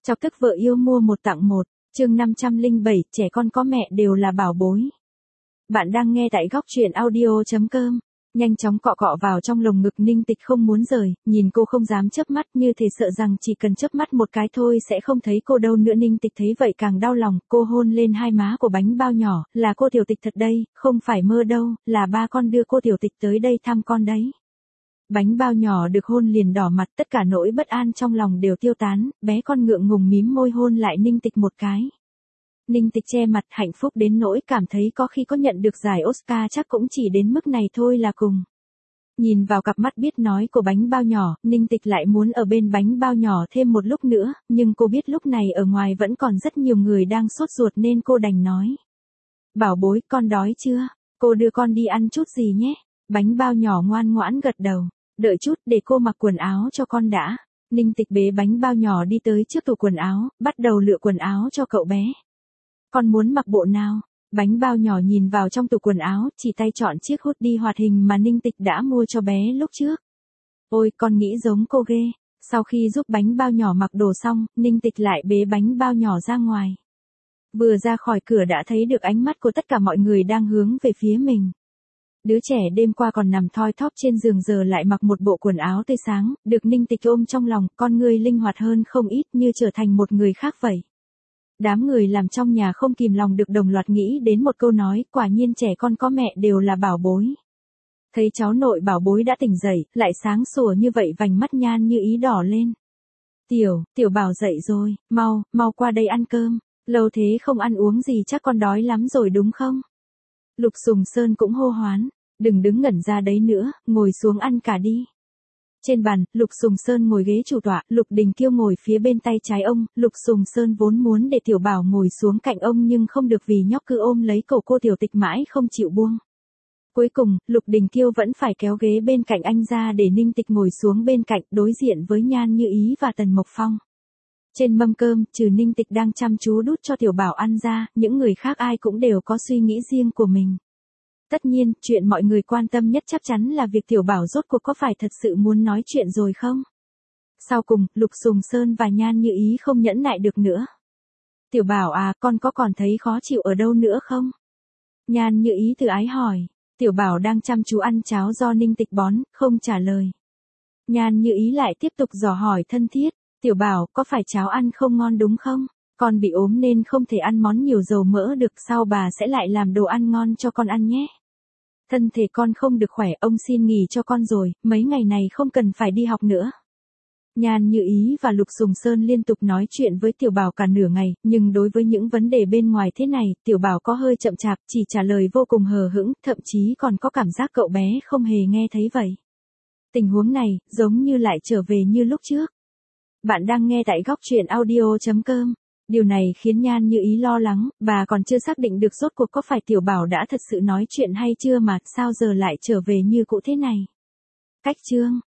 Chọc tức vợ yêu mua một tặng một, chương 507, trẻ con có mẹ đều là bảo bối. Bạn đang nghe tại góc truyện audio.com. Nhanh chóng cọ cọ vào trong lồng ngực Ninh Tịch không muốn rời, nhìn cô không dám chớp mắt như thể sợ rằng chỉ cần chớp mắt một cái thôi sẽ không thấy cô đâu nữa. Ninh Tịch thấy vậy càng đau lòng, cô hôn lên hai má của bánh bao nhỏ, là cô Tiểu Tịch thật đây, không phải mơ đâu, là ba con đưa cô Tiểu Tịch tới đây thăm con đấy. Bánh bao nhỏ được hôn liền đỏ mặt, tất cả nỗi bất an trong lòng đều tiêu tán, bé con ngượng ngùng mím môi hôn lại Ninh Tịch một cái. Ninh Tịch che mặt hạnh phúc đến nỗi cảm thấy có khi có nhận được giải Oscar chắc cũng chỉ đến mức này thôi là cùng. Nhìn vào cặp mắt biết nói của bánh bao nhỏ, Ninh Tịch lại muốn ở bên bánh bao nhỏ thêm một lúc nữa, nhưng cô biết lúc này ở ngoài vẫn còn rất nhiều người đang sốt ruột nên cô đành nói. Bảo bối, con đói chưa? Cô đưa con đi ăn chút gì nhé? Bánh bao nhỏ ngoan ngoãn gật đầu. Đợi chút để cô mặc quần áo cho con đã. Ninh Tịch bế bánh bao nhỏ đi tới trước tủ quần áo, bắt đầu lựa quần áo cho cậu bé. Con muốn mặc bộ nào? Bánh bao nhỏ nhìn vào trong tủ quần áo, chỉ tay chọn chiếc hoodie hoạt hình mà Ninh Tịch đã mua cho bé lúc trước. Ôi, con nghĩ giống cô ghê. Sau khi giúp bánh bao nhỏ mặc đồ xong, Ninh Tịch lại bế bánh bao nhỏ ra ngoài. Vừa ra khỏi cửa đã thấy được ánh mắt của tất cả mọi người đang hướng về phía mình. Đứa trẻ đêm qua còn nằm thoi thóp trên giường giờ lại mặc một bộ quần áo tươi sáng, được Ninh Tịch ôm trong lòng, con người linh hoạt hơn không ít như trở thành một người khác vậy. Đám người làm trong nhà không kìm lòng được đồng loạt nghĩ đến một câu nói, quả nhiên trẻ con có mẹ đều là bảo bối. Thấy cháu nội bảo bối đã tỉnh dậy, lại sáng sủa như vậy vành mắt Nhan Như Ý đỏ lên. Tiểu Bảo dậy rồi, mau qua đây ăn cơm, lâu thế không ăn uống gì chắc con đói lắm rồi đúng không? Lục Sùng Sơn cũng hô hoán, đừng đứng ngẩn ra đấy nữa, ngồi xuống ăn cả đi. Trên bàn, Lục Sùng Sơn ngồi ghế chủ tọa, Lục Đình Kiêu ngồi phía bên tay trái ông, Lục Sùng Sơn vốn muốn để Tiểu Bảo ngồi xuống cạnh ông nhưng không được vì nhóc cứ ôm lấy cổ cô Tiểu Tịch mãi không chịu buông. Cuối cùng, Lục Đình Kiêu vẫn phải kéo ghế bên cạnh anh ra để Ninh Tịch ngồi xuống bên cạnh đối diện với Nhan Như Ý và Tần Mộc Phong. Trên mâm cơm, trừ Ninh Tịch đang chăm chú đút cho Tiểu Bảo ăn ra, những người khác ai cũng đều có suy nghĩ riêng của mình. Tất nhiên, chuyện mọi người quan tâm nhất chắc chắn là việc Tiểu Bảo rốt cuộc có phải thật sự muốn nói chuyện rồi không? Sau cùng, Lục Sùng Sơn và Nhan Như Ý không nhẫn nại được nữa. Tiểu Bảo à, con có còn thấy khó chịu ở đâu nữa không? Nhan Như Ý từ ái hỏi. Tiểu Bảo đang chăm chú ăn cháo do Ninh Tịch bón, không trả lời. Nhan Như Ý lại tiếp tục dò hỏi thân thiết. Tiểu Bảo, có phải cháo ăn không ngon đúng không? Con bị ốm nên không thể ăn món nhiều dầu mỡ được, sau bà sẽ lại làm đồ ăn ngon cho con ăn nhé. Thân thể con không được khỏe, ông xin nghỉ cho con rồi, mấy ngày này không cần phải đi học nữa. Nhan Như Ý và Lục Sùng Sơn liên tục nói chuyện với Tiểu Bảo cả nửa ngày, nhưng đối với những vấn đề bên ngoài thế này, Tiểu Bảo có hơi chậm chạp, chỉ trả lời vô cùng hờ hững, thậm chí còn có cảm giác cậu bé không hề nghe thấy vậy. Tình huống này, giống như lại trở về như lúc trước. Bạn đang nghe tại góc truyện audio.com. Điều này khiến Nhan Như Ý lo lắng, bà còn chưa xác định được rốt cuộc có phải Tiểu Bảo đã thật sự nói chuyện hay chưa mà sao giờ lại trở về như cũ thế này. Cách chương